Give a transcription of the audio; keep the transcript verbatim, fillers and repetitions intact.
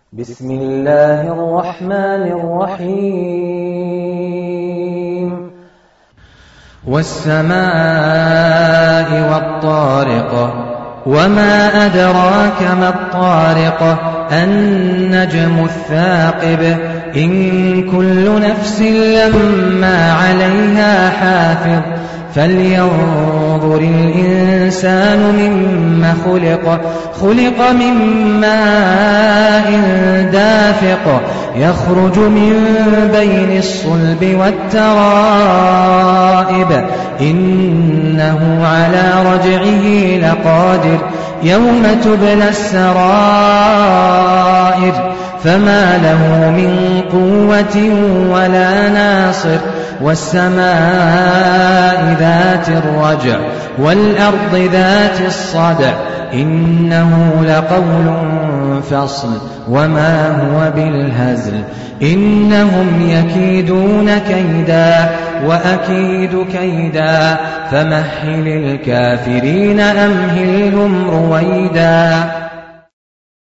بسم الله الرحمن الرحيم والسماء والطارق وما أدراك ما الطارق النجم الثاقب إن كل نفس لما عليها حافظ فلينظر الإنسان مما خلق خلق من ماء دافق يخرج من بين الصلب والترائب إنه على رجعه لقادر يوم تبلى السرائر فما له من قوة ولا ناصر والسماء ذات الرجع والأرض ذات الصدع إنه لقول فصل وما هو بالهزل إنهم يكيدون كيدا وأكيد كيدا فمهل الكافرين أمهلهم رويدا